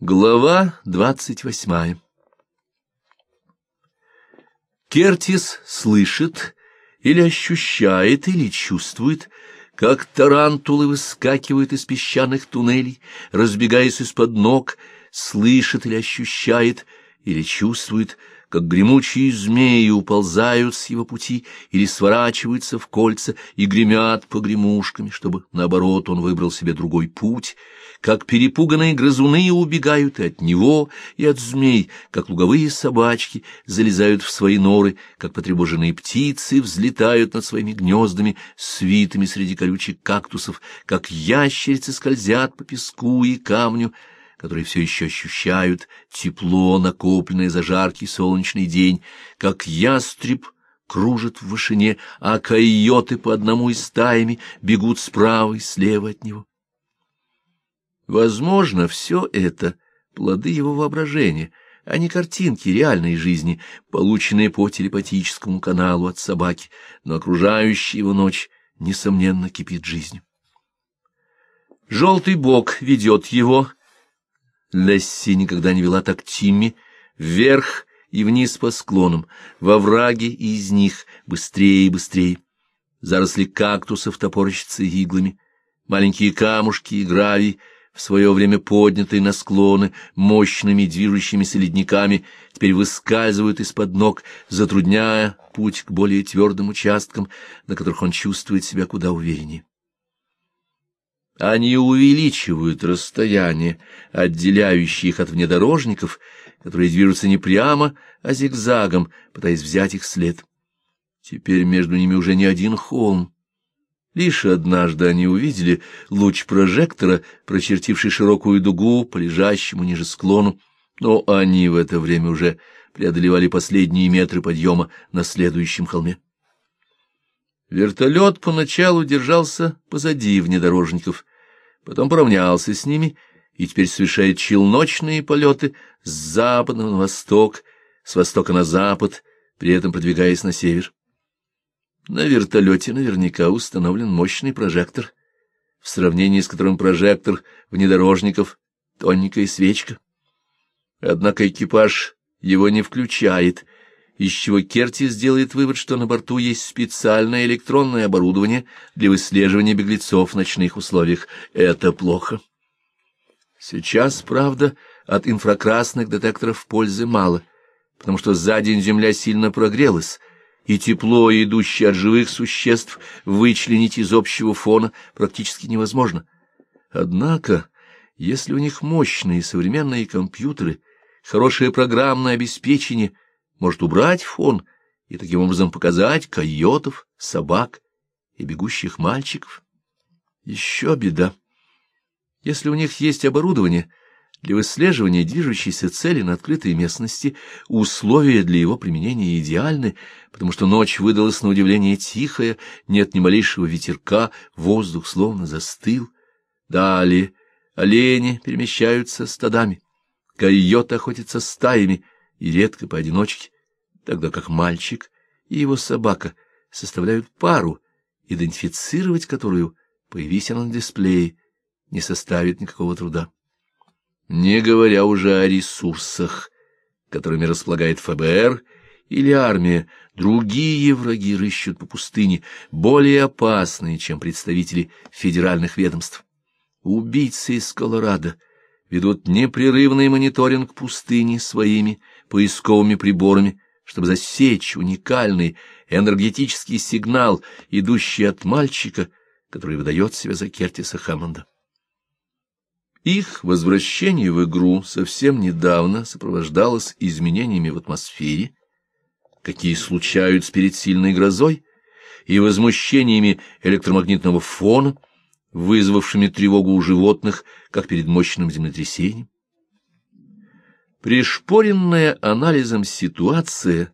Глава 28. Кертис слышит или ощущает, или чувствует, как тарантулы выскакивают из песчаных туннелей, разбегаясь из-под ног, слышит или ощущает, или чувствует, как гремучие змеи уползают с его пути или сворачиваются в кольца и гремят погремушками, чтобы, наоборот, он выбрал себе другой путь, как перепуганные грызуны убегают и от него, и от змей, как луговые собачки залезают в свои норы, как потревоженные птицы взлетают над своими гнездами, свитыми среди колючих кактусов, как ящерицы скользят по песку и камню, которые все еще ощущают тепло, накопленное за жаркий солнечный день, как ястреб кружит в вышине, а койоты по одному и стаями бегут справа и слева от него. Возможно, все это плоды его воображения, а не картинки реальной жизни, полученные по телепатическому каналу от собаки, но окружающая его ночь, несомненно, кипит жизнью. Желтый бог ведет его. Лесси никогда не вела так Тимми, вверх и вниз по склонам, во враги и из них, быстрее и быстрее. Заросли кактусов топорщатся иглами, маленькие камушки и гравий, в свое время поднятые на склоны мощными движущимися ледниками, теперь выскальзывают из-под ног, затрудняя путь к более твердым участкам, на которых он чувствует себя куда увереннее. Они увеличивают расстояние, отделяющее их от внедорожников, которые движутся не прямо, а зигзагом, пытаясь взять их след. Теперь между ними уже не один холм. Лишь однажды они увидели луч прожектора, прочертивший широкую дугу по лежащему ниже склону, но они в это время уже преодолевали последние метры подъема на следующем холме. Вертолет поначалу держался позади внедорожников, потом поравнялся с ними и теперь совершает челночные полеты с запада на восток, с востока на запад, при этом продвигаясь на север. На вертолете наверняка установлен мощный прожектор, в сравнении с которым прожектор внедорожников — тоненькая свечка. Однако экипаж его не включает, из чего Кертис делает вывод, что на борту есть специальное электронное оборудование для выслеживания беглецов в ночных условиях. Это плохо. Сейчас, правда, от инфракрасных детекторов пользы мало, потому что за день Земля сильно прогрелась, и тепло, идущее от живых существ, вычленить из общего фона практически невозможно. Однако, если у них мощные современные компьютеры, хорошее программное обеспечение — может убрать фон и таким образом показать койотов, собак и бегущих мальчиков. Еще беда. Если у них есть оборудование для выслеживания движущейся цели на открытой местности, условия для его применения идеальны, потому что ночь выдалась на удивление тихая, нет ни малейшего ветерка, воздух словно застыл. Далее олени перемещаются стадами, койоты охотятся стаями, и редко поодиночке, тогда как мальчик и его собака составляют пару, идентифицировать которую, появись она на дисплее, не составит никакого труда. Не говоря уже о ресурсах, которыми располагает ФБР или армия, другие враги рыщут по пустыне, более опасные, чем представители федеральных ведомств. Убийцы из Колорадо ведут непрерывный мониторинг пустыни своими поисковыми приборами, чтобы засечь уникальный энергетический сигнал, идущий от мальчика, который выдает себя за Кертиса Хэммонда. Их возвращение в игру совсем недавно сопровождалось изменениями в атмосфере, какие случаются перед сильной грозой, и возмущениями электромагнитного фона, вызвавшими тревогу у животных, как перед мощным землетрясением. Пришпоренная анализом ситуация,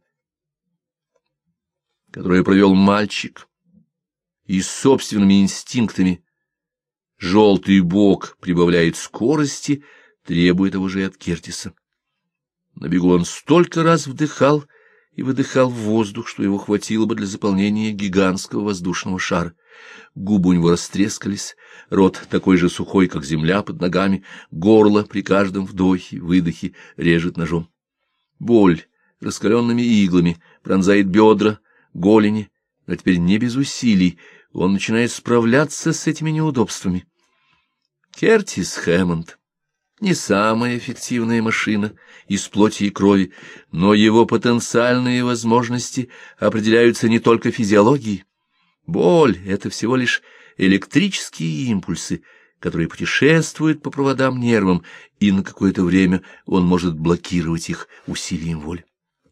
которую провел мальчик, и собственными инстинктами, желтый бог прибавляет скорости, требуя того же и от Кертиса. На бегу он столько раз вдыхал и выдыхал в воздух, что его хватило бы для заполнения гигантского воздушного шара. Губы у него растрескались, рот такой же сухой, как земля под ногами, горло при каждом вдохе-выдохе режет ножом. Боль раскаленными иглами пронзает бедра, голени, но теперь не без усилий он начинает справляться с этими неудобствами. Кертис Хэммонд не самая эффективная машина из плоти и крови, но его потенциальные возможности определяются не только физиологией. Боль — это всего лишь электрические импульсы, которые путешествуют по проводам нервам, и на какое-то время он может блокировать их усилием воли.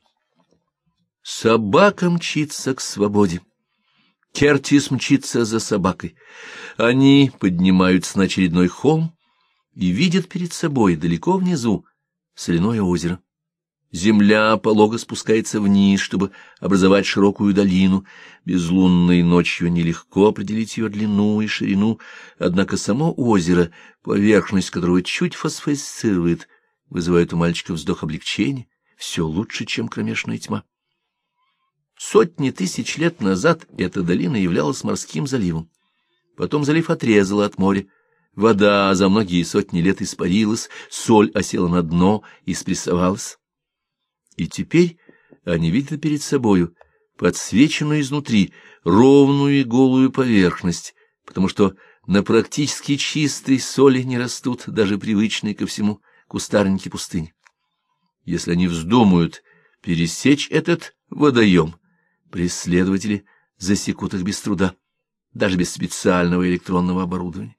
Собака мчится к свободе. Кертис мчится за собакой. Они поднимаются на очередной холм и видят перед собой далеко внизу соляное озеро. Земля полого спускается вниз, чтобы образовать широкую долину. Безлунной ночью нелегко определить ее длину и ширину, однако само озеро, поверхность которого чуть фосфорисцирует, вызывает у мальчика вздох облегчения. Все лучше, чем кромешная тьма. Сотни тысяч лет назад эта долина являлась морским заливом. Потом залив отрезала от моря. Вода за многие сотни лет испарилась, соль осела на дно и спрессовалась. И теперь они видят перед собою подсвеченную изнутри ровную и голую поверхность, потому что на практически чистой соли не растут даже привычные ко всему кустарники пустыни. Если они вздумают пересечь этот водоем, преследователи засекут их без труда, даже без специального электронного оборудования.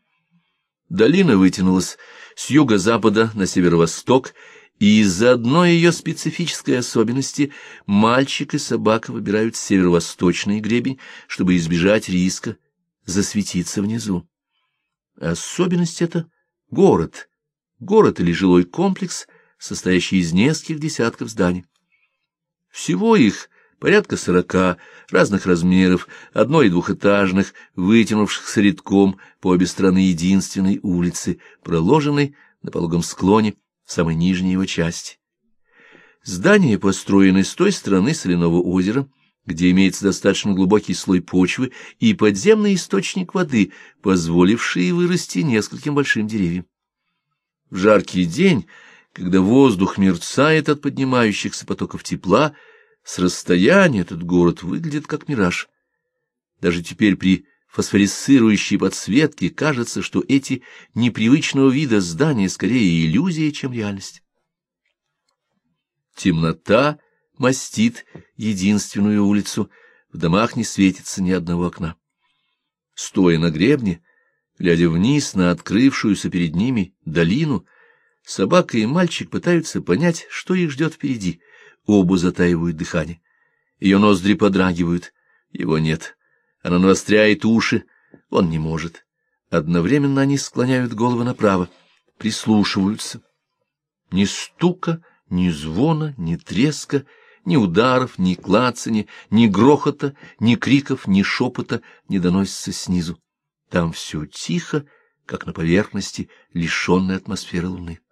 Долина вытянулась с юго-запада на северо-восток, и из-за одной ее специфической особенности мальчик и собака выбирают северо-восточный гребень, чтобы избежать риска засветиться внизу. Особенность — это город или жилой комплекс, состоящий из нескольких десятков зданий. Всего их порядка 40, разных размеров, одно- и двухэтажных, вытянувшихся рядком по обе стороны единственной улицы, проложенной на пологом склоне в самой нижней его части. Здания построены с той стороны соляного озера, где имеется достаточно глубокий слой почвы и подземный источник воды, позволивший вырасти нескольким большим деревьям. В жаркий день, когда воздух мерцает от поднимающихся потоков тепла, с расстояния этот город выглядит как мираж. Даже теперь при фосфорисцирующей подсветке кажется, что эти непривычного вида здания скорее иллюзия, чем реальность. Темнота мастит единственную улицу, в домах не светится ни одного окна. Стоя на гребне, глядя вниз на открывшуюся перед ними долину, собака и мальчик пытаются понять, что их ждет впереди. Оба затаивают дыхание. Ее ноздри подрагивают, его нет. Она навостряет уши, он не может. Одновременно они склоняют головы направо, прислушиваются. Ни стука, ни звона, ни треска, ни ударов, ни клацанья, ни грохота, ни криков, ни шепота не доносится снизу. Там все тихо, как на поверхности, лишенной атмосферы луны.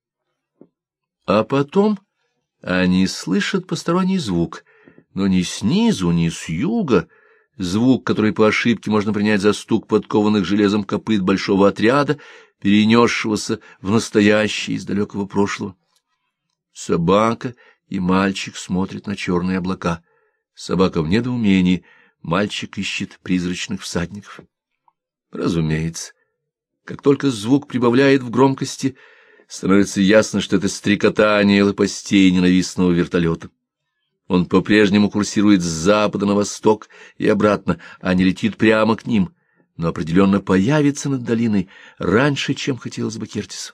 А потом они слышат посторонний звук, но ни снизу, ни с юга, звук, который по ошибке можно принять за стук подкованных железом копыт большого отряда, перенесшегося в настоящее из далекого прошлого. Собака и мальчик смотрят на черные облака. Собака в недоумении, мальчик ищет призрачных всадников. Разумеется, как только звук прибавляет в громкости, становится ясно, что это стрекотание лопастей ненавистного вертолета. Он по-прежнему курсирует с запада на восток и обратно, а не летит прямо к ним, но определенно появится над долиной раньше, чем хотелось бы Кертису.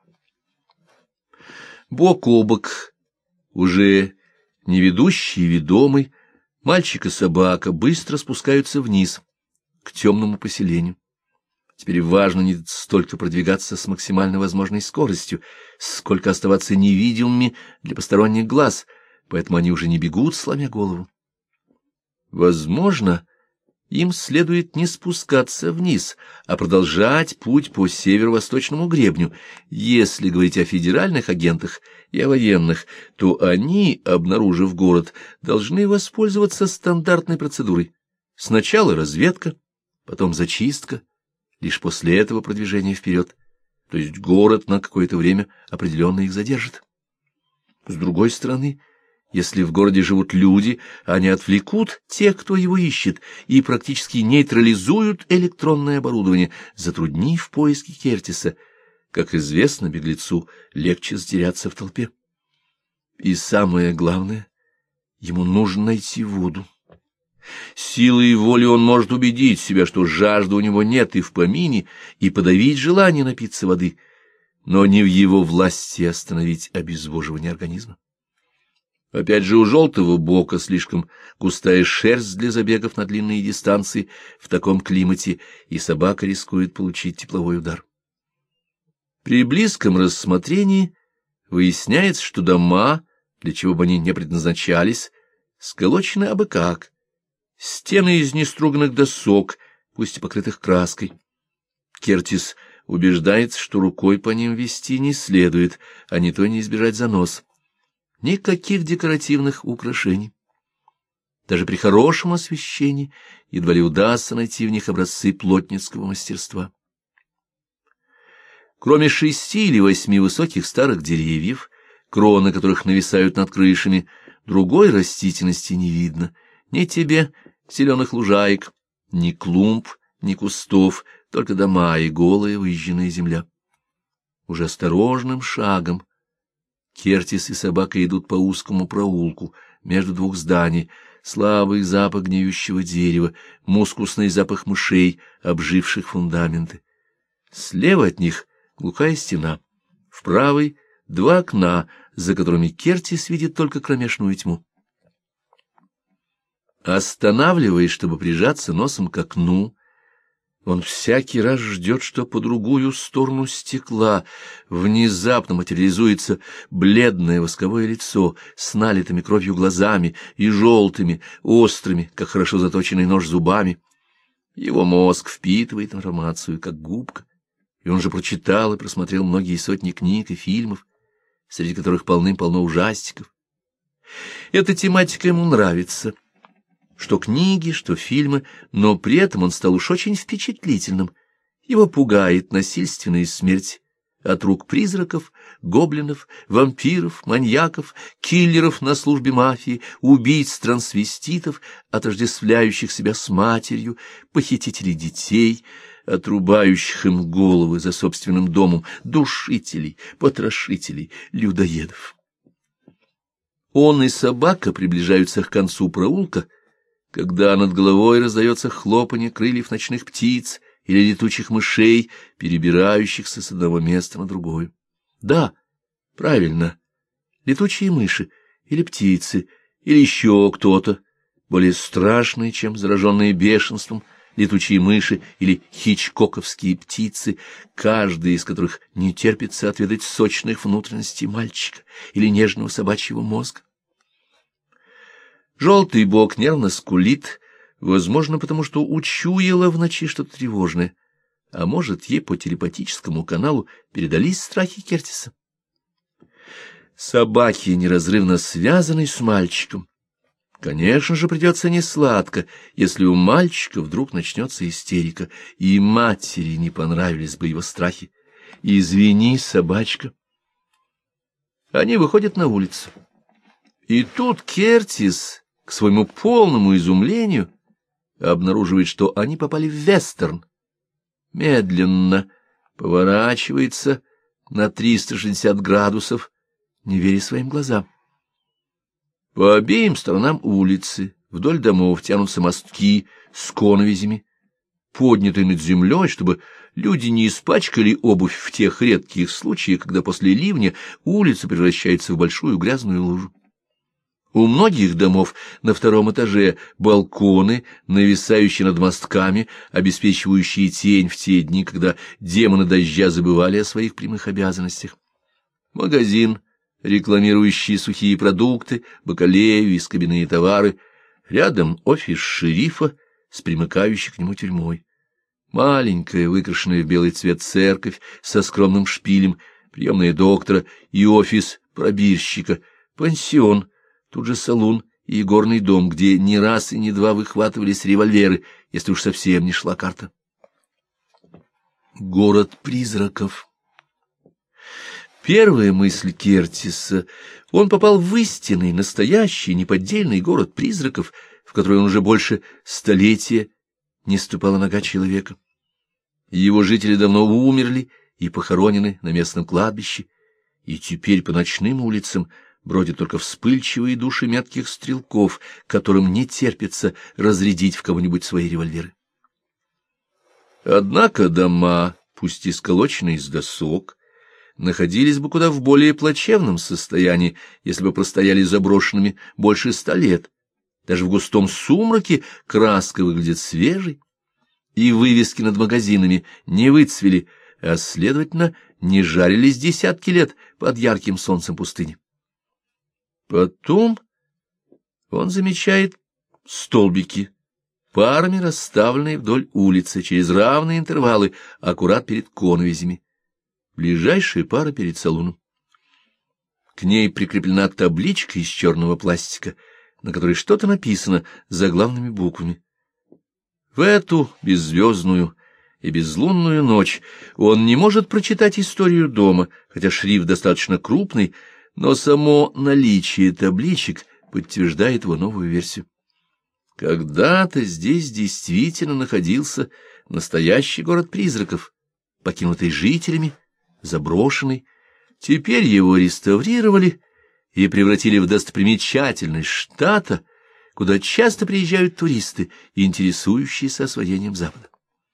Бок о бок, уже не ведущий и ведомый, мальчик и собака быстро спускаются вниз, к темному поселению. Теперь важно не столько продвигаться с максимально возможной скоростью, сколько оставаться невидимыми для посторонних глаз, поэтому они уже не бегут, сломя голову. Возможно, им следует не спускаться вниз, а продолжать путь по северо-восточному гребню. Если говорить о федеральных агентах и о военных, то они, обнаружив город, должны воспользоваться стандартной процедурой. Сначала разведка, потом зачистка, лишь после этого продвижение вперед. То есть город на какое-то время определенно их задержит. С другой стороны, если в городе живут люди, они отвлекут тех, кто его ищет, и практически нейтрализуют электронное оборудование, затруднив поиски Кертиса. Как известно, беглецу легче затеряться в толпе. И самое главное, ему нужно найти воду. Силой воли он может убедить себя, что жажды у него нет и в помине, и подавить желание напиться воды, но не в его власти остановить обезвоживание организма. Опять же, у желтого бока слишком густая шерсть для забегов на длинные дистанции в таком климате, и собака рискует получить тепловой удар. При близком рассмотрении выясняется, что дома, для чего бы они не предназначались, сколочены абы как. Стены из неструганных досок, пусть и покрытых краской. Кертис убеждается, что рукой по ним вести не следует, а не то не избежать занос. Никаких декоративных украшений. Даже при хорошем освещении едва ли удастся найти в них образцы плотницкого мастерства. Кроме 6 или 8 высоких старых деревьев, кроны которых нависают над крышами, другой растительности не видно. Ни тебе зеленых лужаек, ни клумб, ни кустов, только дома и голая выжженная земля. Уже осторожным шагом Кертис и собака идут по узкому проулку между двух зданий. Слабый запах гниющего дерева, мускусный запах мышей, обживших фундаменты. Слева от них глухая стена, в правой 2 окна, за которыми Кертис видит только кромешную тьму. Останавливаясь, чтобы прижаться носом к окну, он всякий раз ждет, что по другую сторону стекла внезапно материализуется бледное восковое лицо с налитыми кровью глазами и желтыми, острыми, как хорошо заточенный нож, зубами. Его мозг впитывает информацию, как губка, и он же прочитал и просмотрел многие сотни книг и фильмов, среди которых полным-полно ужастиков. Эта тематика ему нравится. Что книги, что фильмы, но при этом он стал уж очень впечатлительным. Его пугает насильственная смерть от рук призраков, гоблинов, вампиров, маньяков, киллеров на службе мафии, убийц-трансвеститов, отождествляющих себя с матерью, похитителей детей, отрубающих им головы за собственным домом, душителей, потрошителей, людоедов. Он и собака приближаются к концу проулка, когда над головой раздается хлопанье крыльев ночных птиц или летучих мышей, перебирающихся с одного места на другое. Да, правильно, летучие мыши или птицы, или еще кто-то, более страшные, чем зараженные бешенством, летучие мыши или хичкоковские птицы, каждая из которых не терпится отведать сочных внутренностей мальчика или нежного собачьего мозга. Желтый бок нервно скулит, возможно, потому что учуяла в ночи что-то тревожное, а может, ей по телепатическому каналу передались страхи Кертиса. Собаки неразрывно связаны с мальчиком. Конечно же, придется несладко, если у мальчика вдруг начнется истерика, и матери не понравились бы его страхи. «Извини, собачка». Они выходят на улицу. И тут Кертис, к своему полному изумлению, обнаруживает, что они попали в вестерн. Медленно поворачивается на 360 градусов, не веря своим глазам. По обеим сторонам улицы вдоль домов тянутся мостки с коновизями, поднятые над землей, чтобы люди не испачкали обувь в тех редких случаях, когда после ливня улица превращается в большую грязную лужу. У многих домов на 2-м этаже балконы, нависающие над мостками, обеспечивающие тень в те дни, когда демоны дождя забывали о своих прямых обязанностях. Магазин, рекламирующий сухие продукты, бакалею и скобяные товары. Рядом офис шерифа с примыкающей к нему тюрьмой. Маленькая, выкрашенная в белый цвет церковь со скромным шпилем, приемная доктора и офис пробирщика, пансион, тут же салун и игорный дом, где ни раз и ни два выхватывались револьверы, если уж совсем не шла карта. Город призраков. Первая мысль Кертиса — он попал в истинный, настоящий, неподдельный город призраков, в который он уже больше столетия не ступала нога человека. Его жители давно умерли и похоронены на местном кладбище, и теперь по ночным улицам бродят только вспыльчивые души метких стрелков, которым не терпится разрядить в кого-нибудь свои револьверы. Однако дома, пусть и сколоченные из досок, находились бы куда в более плачевном состоянии, если бы простояли заброшенными больше 100 лет. Даже в густом сумраке краска выглядит свежей, и вывески над магазинами не выцвели, а, следовательно, не жарились десятки лет под ярким солнцем пустыни. Потом он замечает столбики, парами расставленные вдоль улицы через равные интервалы, аккурат перед коновизями. Ближайшая пара перед салоном. К ней прикреплена табличка из черного пластика, на которой что-то написано заглавными буквами. В эту беззвездную и безлунную ночь он не может прочитать историю дома, хотя шрифт достаточно крупный, но само наличие табличек подтверждает его новую версию. Когда-то здесь действительно находился настоящий город призраков, покинутый жителями, заброшенный. Теперь его реставрировали и превратили в достопримечательность штата, куда часто приезжают туристы, интересующиеся освоением Запада.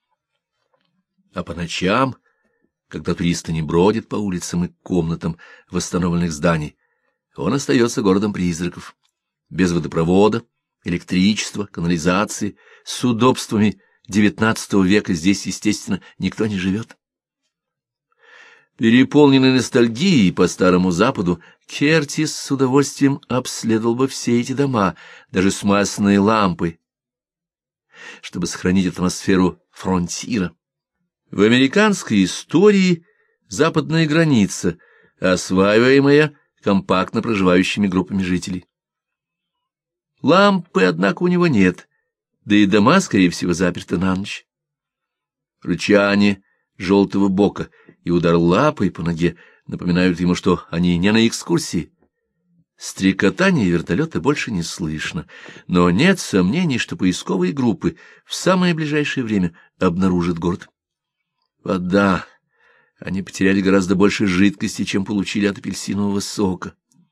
А по ночам, когда туристы не бродят по улицам и комнатам восстановленных зданий, он остается городом призраков, без водопровода, электричества, канализации, с удобствами XIX века здесь, естественно, никто не живет. Переполненный ностальгией по Старому Западу, Кертис с удовольствием обследовал бы все эти дома, даже с масляной лампой, чтобы сохранить атмосферу фронтира. В американской истории западная граница, осваиваемая компактно проживающими группами жителей. Лампы, однако, у него нет, да и дома, скорее всего, заперты на ночь. Рычание желтого бока и удар лапой по ноге напоминают ему, что они не на экскурсии. Стрекотания вертолета больше не слышно, но нет сомнений, что поисковые группы в самое ближайшее время обнаружат город. Вода. Они потеряли гораздо больше жидкости, чем получили от апельсинового сока.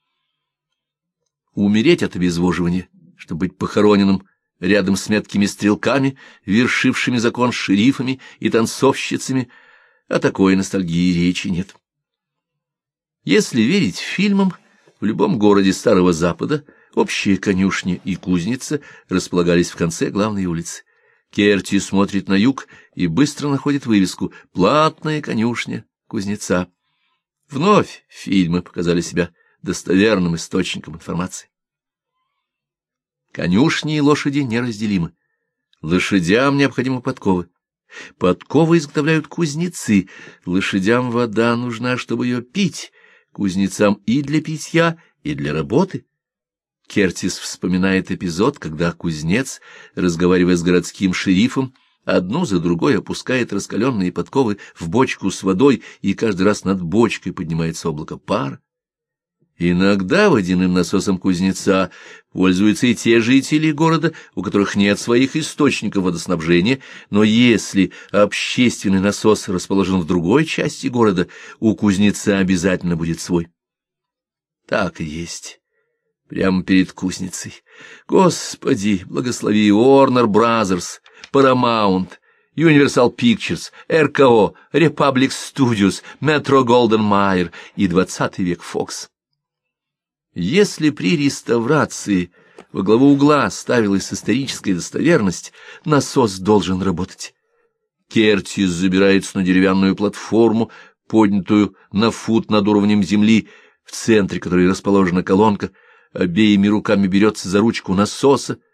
Умереть от обезвоживания, чтобы быть похороненным рядом с меткими стрелками, вершившими закон шерифами и танцовщицами, о такой ностальгии речи нет. Если верить фильмам, в любом городе Старого Запада общие конюшни и кузница располагались в конце главной улицы. Керти смотрит на юг и быстро находит вывеску «Платная конюшня кузнеца». Вновь фильмы показали себя достоверным источником информации. Конюшни и лошади неразделимы. Лошадям необходимы подковы. Подковы изготовляют кузнецы. Лошадям вода нужна, чтобы ее пить. Кузнецам и для питья, и для работы. Кертис вспоминает эпизод, когда кузнец, разговаривая с городским шерифом, одну за другой опускает раскаленные подковы в бочку с водой, и каждый раз над бочкой поднимается облако пара. Иногда водяным насосом кузнеца пользуются и те жители города, у которых нет своих источников водоснабжения, но если общественный насос расположен в другой части города, у кузнеца обязательно будет свой. Так и есть. Прямо перед кузницей. Господи, благослови Warner Brothers, Paramount, Universal Pictures, РКО, Republic Studios, Metro-Goldwyn-Mayer и 20 век Fox. Если при реставрации во главу угла ставилась историческая достоверность, насос должен работать. Кертис забирается на деревянную платформу, поднятую на фут над уровнем земли, в центре которой расположена колонка, обеими руками берется за ручку насоса,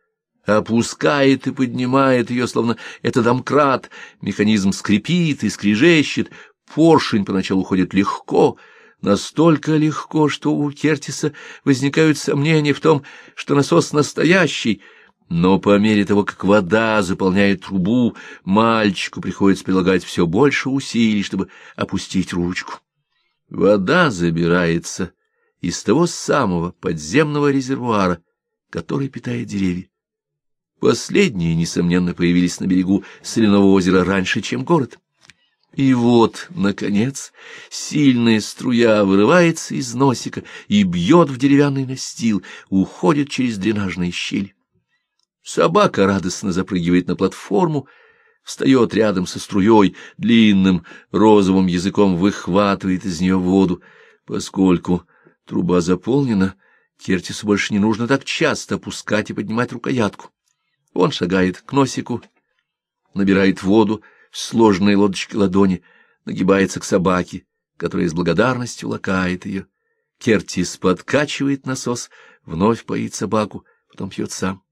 опускает и поднимает ее, словно это домкрат. Механизм скрипит и скрежещет. Поршень поначалу уходит легко, настолько легко, что у Кертиса возникают сомнения в том, что насос настоящий. Но по мере того, как вода заполняет трубу, мальчику приходится прилагать все больше усилий, чтобы опустить ручку. Вода забирается из того самого подземного резервуара, который питает деревья. Последние, несомненно, появились на берегу соляного озера раньше, чем город. И вот, наконец, сильная струя вырывается из носика и бьет в деревянный настил, уходит через дренажные щели. Собака радостно запрыгивает на платформу, встает рядом со струей, длинным розовым языком выхватывает из нее воду. Поскольку труба заполнена, Кертису больше не нужно так часто опускать и поднимать рукоятку. Он шагает к носику, набирает воду в сложенной лодочке ладони, нагибается к собаке, которая с благодарностью лакает ее. Кертис подкачивает насос, вновь поит собаку, потом пьет сам.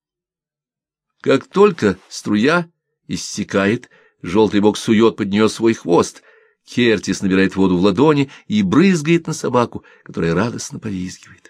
Как только струя иссякает, желтый бок сует под нее свой хвост. Кертис набирает воду в ладони и брызгает на собаку, которая радостно повизгивает.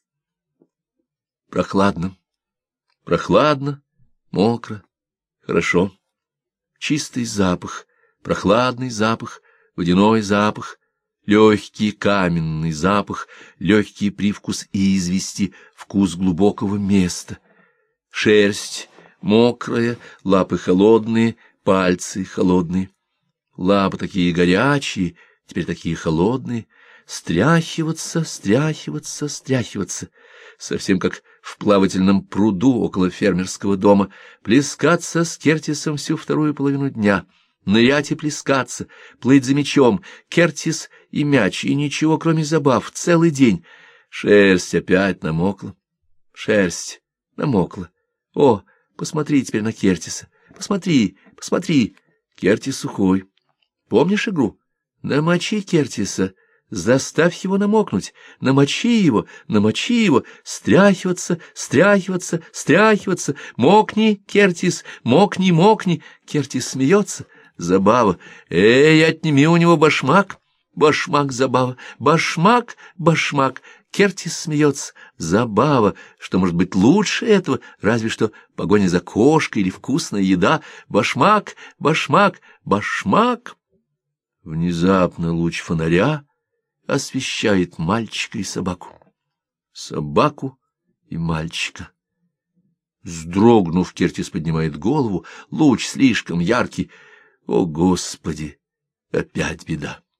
Прохладно, прохладно, мокро, хорошо. Чистый запах, прохладный запах, водяной запах, легкий каменный запах, легкий привкус извести, вкус глубокого места. Шерсть мокрая, лапы холодные, пальцы холодные. Лапы такие горячие, теперь такие холодные. Стряхиваться, стряхиваться, стряхиваться. Совсем как в плавательном пруду около фермерского дома. Плескаться с Кертисом всю вторую половину дня. Нырять и плескаться, плыть за мячом. Кертис и мяч, и ничего, кроме забав, целый день. Шерсть опять намокла. Шерсть намокла. О, посмотри теперь на Кертиса. Посмотри, посмотри. Кертис сухой. Помнишь игру? Намочи Кертиса. Заставь его намокнуть, намочи его, стряхиваться, стряхиваться, стряхиваться. Мокни, Кертис, мокни, мокни. Кертис смеется. Забава. Эй, отними у него башмак. Башмак, забава. Башмак, башмак. Кертис смеется. Забава. Что может быть лучше этого? Разве что погоня за кошкой или вкусная еда. Башмак, башмак, башмак. Внезапно луч фонаря освещает мальчика и собаку. Собаку и мальчика. Вздрогнув, Кертис поднимает голову. Луч слишком яркий. О, Господи! Опять беда.